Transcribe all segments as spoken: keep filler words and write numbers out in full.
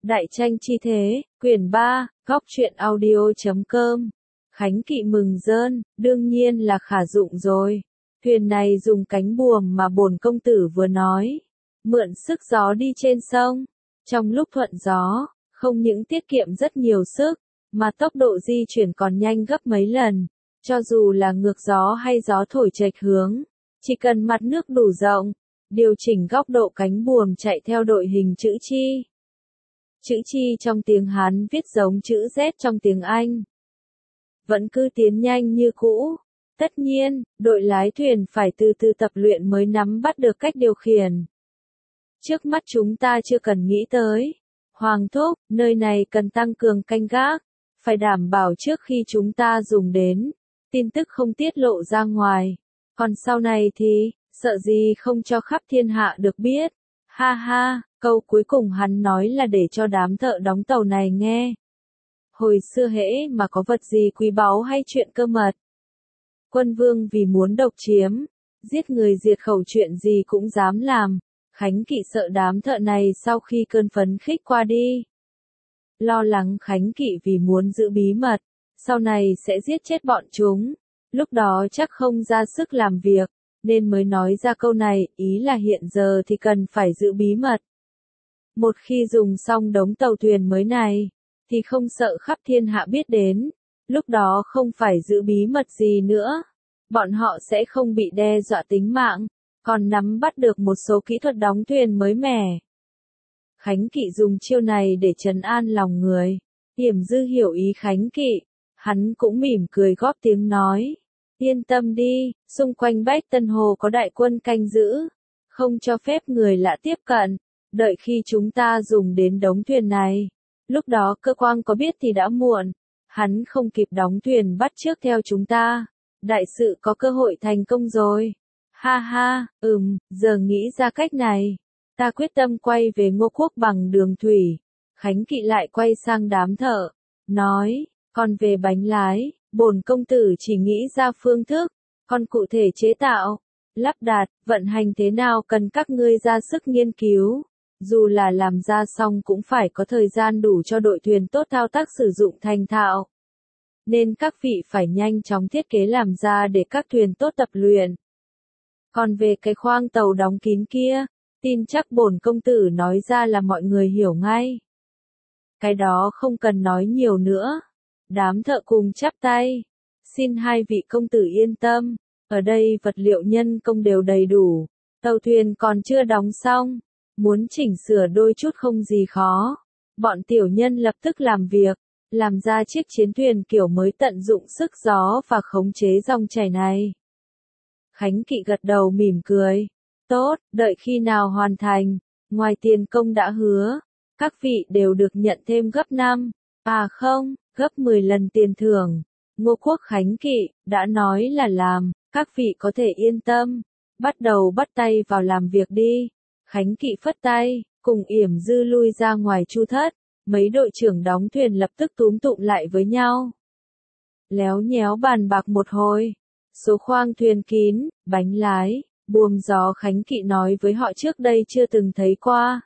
Đại tranh chi thế, quyển ba, góc truyện audio chấm com. Khánh Kỵ mừng rơn, đương nhiên là khả dụng rồi. Thuyền này dùng cánh buồm mà bổn công tử vừa nói. Mượn sức gió đi trên sông. Trong lúc thuận gió, không những tiết kiệm rất nhiều sức, mà tốc độ di chuyển còn nhanh gấp mấy lần. Cho dù là ngược gió hay gió thổi chệch hướng, chỉ cần mặt nước đủ rộng, điều chỉnh góc độ cánh buồm chạy theo đội hình chữ chi. Chữ chi trong tiếng Hán viết giống chữ Z trong tiếng Anh. Vẫn cứ tiến nhanh như cũ. Tất nhiên, đội lái thuyền phải từ từ tập luyện mới nắm bắt được cách điều khiển. Trước mắt chúng ta chưa cần nghĩ tới. Hoàng thúc, nơi này cần tăng cường canh gác. Phải đảm bảo trước khi chúng ta dùng đến, tin tức không tiết lộ ra ngoài. Còn sau này thì, sợ gì không cho khắp thiên hạ được biết. Ha ha, câu cuối cùng hắn nói là để cho đám thợ đóng tàu này nghe. Hồi xưa hễ mà có vật gì quý báu hay chuyện cơ mật, quân vương vì muốn độc chiếm, giết người diệt khẩu chuyện gì cũng dám làm. Khánh Kỵ sợ đám thợ này sau khi cơn phấn khích qua đi, lo lắng Khánh Kỵ vì muốn giữ bí mật, sau này sẽ giết chết bọn chúng, lúc đó chắc không ra sức làm việc, nên mới nói ra câu này, ý là hiện giờ thì cần phải giữ bí mật. Một khi dùng xong đống tàu thuyền mới này, thì không sợ khắp thiên hạ biết đến, lúc đó không phải giữ bí mật gì nữa, bọn họ sẽ không bị đe dọa tính mạng, còn nắm bắt được một số kỹ thuật đóng thuyền mới mẻ. Khánh Kỵ dùng chiêu này để trấn an lòng người. Yểm Dư hiểu ý Khánh Kỵ, hắn cũng mỉm cười góp tiếng nói. Yên tâm đi, xung quanh Bách Tân Hồ có đại quân canh giữ, không cho phép người lạ tiếp cận, đợi khi chúng ta dùng đến đống thuyền này. Lúc đó cơ quan có biết thì đã muộn, hắn không kịp đóng thuyền bắt trước theo chúng ta, đại sự có cơ hội thành công rồi. Ha ha, ừm, giờ nghĩ ra cách này, ta quyết tâm quay về Ngô Quốc bằng đường thủy. Khánh Kỵ lại quay sang đám thợ, nói, còn về bánh lái, bổn công tử chỉ nghĩ ra phương thức, còn cụ thể chế tạo, lắp đặt, vận hành thế nào cần các ngươi ra sức nghiên cứu. Dù là làm ra xong cũng phải có thời gian đủ cho đội thuyền tốt thao tác sử dụng thành thạo. Nên các vị phải nhanh chóng thiết kế làm ra để các thuyền tốt tập luyện. Còn về cái khoang tàu đóng kín kia, tin chắc bổn công tử nói ra là mọi người hiểu ngay. Cái đó không cần nói nhiều nữa. Đám thợ cùng chắp tay. Xin hai vị công tử yên tâm, ở đây vật liệu nhân công đều đầy đủ, tàu thuyền còn chưa đóng xong. Muốn chỉnh sửa đôi chút không gì khó. Bọn tiểu nhân lập tức làm việc, làm ra chiếc chiến thuyền kiểu mới tận dụng sức gió và khống chế dòng chảy này. Khánh Kỵ gật đầu mỉm cười. Tốt, đợi khi nào hoàn thành, ngoài tiền công đã hứa, các vị đều được nhận thêm gấp năm, à không, gấp mười lần tiền thưởng. Ngô Quốc Khánh Kỵ đã nói là làm, các vị có thể yên tâm, bắt đầu bắt tay vào làm việc đi. Khánh Kỵ phất tay, cùng Yểm Dư lui ra ngoài chu thất, mấy đội trưởng đóng thuyền lập tức túm tụm lại với nhau. Léo nhéo bàn bạc một hồi, số khoang thuyền kín, bánh lái, buồm gió Khánh Kỵ nói với họ trước đây chưa từng thấy qua.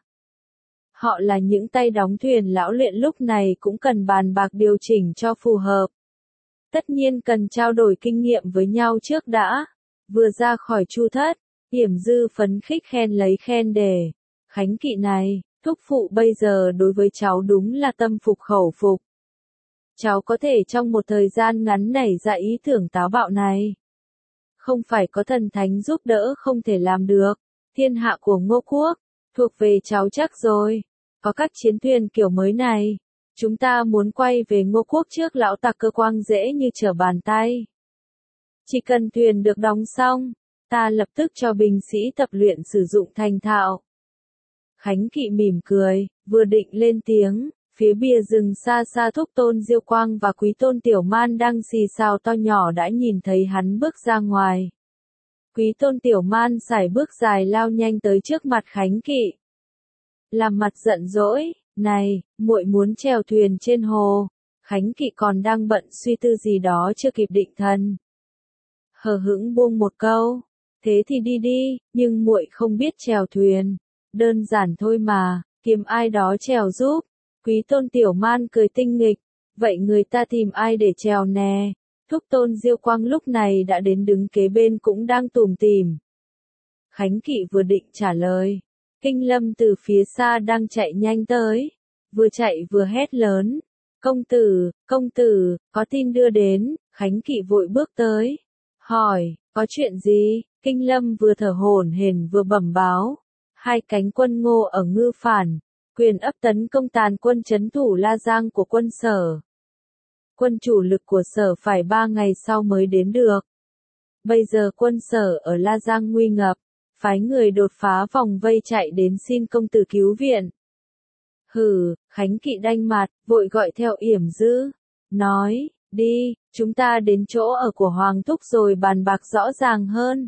Họ là những tay đóng thuyền lão luyện lúc này cũng cần bàn bạc điều chỉnh cho phù hợp. Tất nhiên cần trao đổi kinh nghiệm với nhau trước đã. Vừa ra khỏi chu thất, Yểm Dư phấn khích khen lấy khen để. Khánh Kỵ này, thúc phụ bây giờ đối với cháu đúng là tâm phục khẩu phục. Cháu có thể trong một thời gian ngắn nảy ra ý tưởng táo bạo này. Không phải có thần thánh giúp đỡ không thể làm được. Thiên hạ của Ngô Quốc, thuộc về cháu chắc rồi. Có các chiến thuyền kiểu mới này, chúng ta muốn quay về Ngô Quốc trước lão tặc cơ quang dễ như trở bàn tay. Chỉ cần thuyền được đóng xong, ta lập tức cho binh sĩ tập luyện sử dụng thành thạo. Khánh Kỵ mỉm cười, vừa định lên tiếng, phía bìa rừng xa xa Thúc Tôn Diêu Quang và Quý Tôn Tiểu Man đang xì xào to nhỏ đã nhìn thấy hắn bước ra ngoài. Quý Tôn Tiểu Man sải bước dài lao nhanh tới trước mặt Khánh Kỵ. Làm mặt giận dỗi, này, muội muốn chèo thuyền trên hồ. Khánh Kỵ còn đang bận suy tư gì đó chưa kịp định thần. Hờ hững buông một câu, thế thì đi đi, nhưng muội không biết chèo thuyền. Đơn giản thôi mà, kiếm ai đó chèo giúp. Quý Tôn Tiểu Man cười tinh nghịch, vậy người ta tìm ai để trèo nè? Thúc Tôn Diêu Quang lúc này đã đến đứng kế bên cũng đang tủm tỉm. Khánh Kỵ vừa định trả lời, Kinh Lâm từ phía xa đang chạy nhanh tới, vừa chạy vừa hét lớn, công tử, công tử, có tin đưa đến. Khánh Kỵ vội bước tới, hỏi, có chuyện gì? Kinh Lâm vừa thở hổn hển vừa bẩm báo, hai cánh quân Ngô ở Ngư Phản, quyền ấp tấn công tàn quân trấn thủ La Giang của quân Sở. Quân chủ lực của Sở phải ba ngày sau mới đến được. Bây giờ quân Sở ở La Giang nguy ngập, phái người đột phá vòng vây chạy đến xin công tử cứu viện. Hừ, Khánh Kỵ đanh mặt, vội gọi theo Yểm Dư, nói, đi, chúng ta đến chỗ ở của Hoàng Thúc rồi bàn bạc rõ ràng hơn.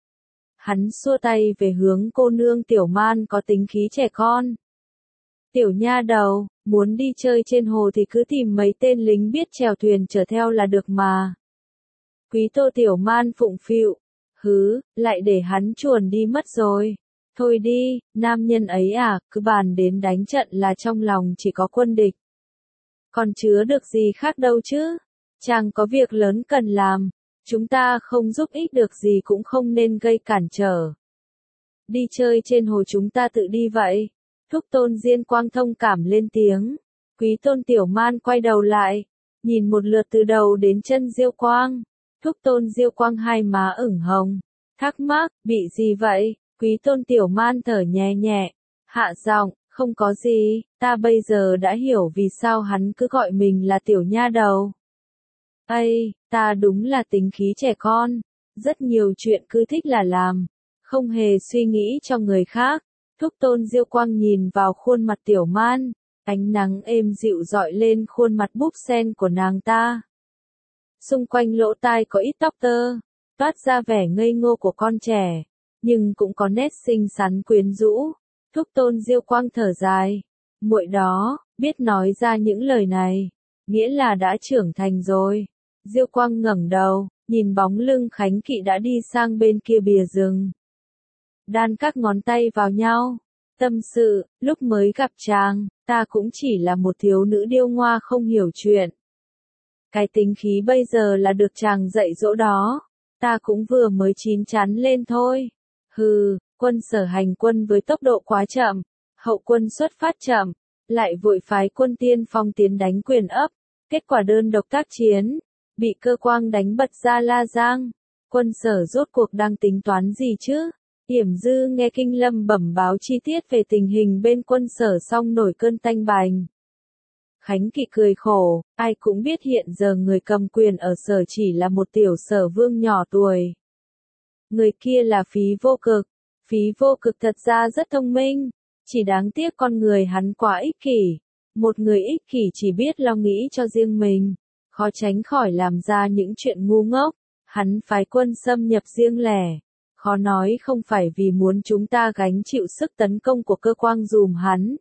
Hắn xua tay về hướng cô nương Tiểu Man có tính khí trẻ con. Tiểu nha đầu, muốn đi chơi trên hồ thì cứ tìm mấy tên lính biết chèo thuyền chở theo là được mà. Quý Tô Tiểu Man phụng phịu, hứ, lại để hắn chuồn đi mất rồi. Thôi đi, nam nhân ấy à, cứ bàn đến đánh trận là trong lòng chỉ có quân địch. Còn chứa được gì khác đâu chứ, chàng có việc lớn cần làm, chúng ta không giúp ích được gì cũng không nên gây cản trở. Đi chơi trên hồ chúng ta tự đi vậy. Thúc Tôn Diên Quang thông cảm lên tiếng. Quý Tôn Tiểu Man quay đầu lại, nhìn một lượt từ đầu đến chân Diêu Quang. Thúc Tôn Diêu Quang hai má ửng hồng, thắc mắc, bị gì vậy? Quý Tôn Tiểu Man thở nhẹ nhẹ, hạ giọng, không có gì, ta bây giờ đã hiểu vì sao hắn cứ gọi mình là tiểu nha đầu. Ây, ta đúng là tính khí trẻ con, rất nhiều chuyện cứ thích là làm, không hề suy nghĩ cho người khác. Thúc Tôn Diêu Quang nhìn vào khuôn mặt Tiểu Man, ánh nắng êm dịu dọi lên khuôn mặt búp sen của nàng ta. Xung quanh lỗ tai có ít tóc tơ, toát ra vẻ ngây ngô của con trẻ, nhưng cũng có nét xinh xắn quyến rũ. Thúc Tôn Diêu Quang thở dài, muội đó, biết nói ra những lời này, nghĩa là đã trưởng thành rồi. Diêu Quang ngẩng đầu, nhìn bóng lưng Khánh Kỵ đã đi sang bên kia bìa rừng. Đan các ngón tay vào nhau, tâm sự, lúc mới gặp chàng, ta cũng chỉ là một thiếu nữ điêu ngoa không hiểu chuyện. Cái tính khí bây giờ là được chàng dạy dỗ đó, ta cũng vừa mới chín chắn lên thôi. Hừ, quân Sở hành quân với tốc độ quá chậm, hậu quân xuất phát chậm, lại vội phái quân tiên phong tiến đánh Quyền ấp, kết quả đơn độc tác chiến, bị Cơ Quang đánh bật ra La Giang. Quân Sở rốt cuộc đang tính toán gì chứ? Yểm Dư nghe Kinh Lâm bẩm báo chi tiết về tình hình bên quân Sở xong nổi cơn tanh bành. Khánh Kỵ cười khổ, ai cũng biết hiện giờ người cầm quyền ở Sở chỉ là một tiểu Sở vương nhỏ tuổi. Người kia là Phí Vô Cực. Phí Vô Cực thật ra rất thông minh, chỉ đáng tiếc con người hắn quá ích kỷ. Một người ích kỷ chỉ biết lo nghĩ cho riêng mình, khó tránh khỏi làm ra những chuyện ngu ngốc. Hắn phái quân xâm nhập riêng lẻ, khó nói không phải vì muốn chúng ta gánh chịu sức tấn công của Cơ Quang dùm hắn.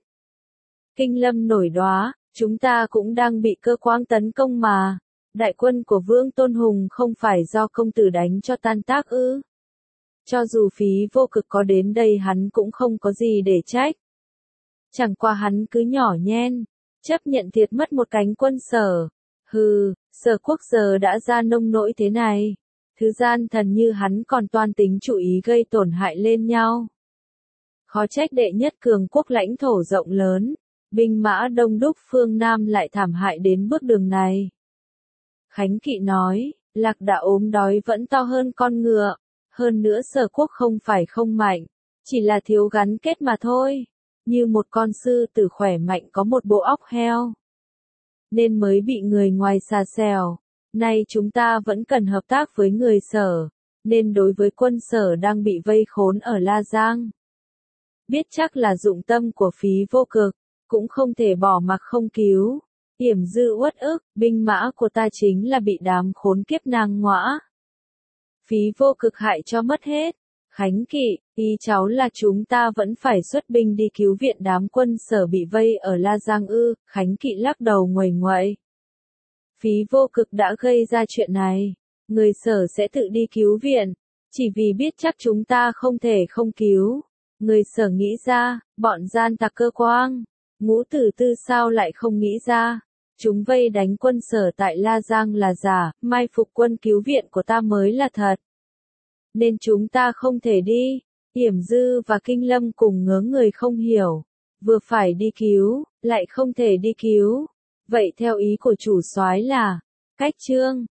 Kinh Lâm nổi đoá, chúng ta cũng đang bị Cơ Quang tấn công mà. Đại quân của Vương Tôn Hùng không phải do công tử đánh cho tan tác ư? Cho dù Phí Vô Cực có đến đây hắn cũng không có gì để trách. Chẳng qua hắn cứ nhỏ nhen, chấp nhận thiệt mất một cánh quân Sở. Hừ, Sở quốc giờ đã ra nông nỗi thế này. Thứ gian thần như hắn còn toan tính chủ ý gây tổn hại lên nhau. Khó trách đệ nhất cường quốc lãnh thổ rộng lớn, binh mã đông đúc phương Nam lại thảm hại đến bước đường này. Khánh Kỵ nói, Lạc Đà ốm đói vẫn to hơn con ngựa. Hơn nữa Sở quốc không phải không mạnh, chỉ là thiếu gắn kết mà thôi. Như một con sư tử khỏe mạnh có một bộ óc heo, nên mới bị người ngoài xà xèo. Nay chúng ta vẫn cần hợp tác với người Sở, nên đối với quân Sở đang bị vây khốn ở La Giang, biết chắc là dụng tâm của Phí Vô Cực, cũng không thể bỏ mặc không cứu. Yểm Dư uất ức, binh mã của ta chính là bị đám khốn kiếp nàng ngõa. Phí Vô Cực hại cho mất hết. Khánh Kỵ, ý cháu là chúng ta vẫn phải xuất binh đi cứu viện đám quân Sở bị vây ở La Giang ư? Khánh Kỵ lắc đầu nguầy nguậy. Phí Vô Cực đã gây ra chuyện này, người Sở sẽ tự đi cứu viện, chỉ vì biết chắc chúng ta không thể không cứu. Người Sở nghĩ ra, bọn gian tặc Cơ Quang, Ngũ Tử Tư sao lại không nghĩ ra? Chúng vây đánh quân Sở tại La Giang là giả, mai phục quân cứu viện của ta mới là thật. Nên chúng ta không thể đi. Yểm Dư và Kinh Lâm cùng ngớ người không hiểu. Vừa phải đi cứu, lại không thể đi cứu. Vậy theo ý của chủ soái là, cách Trương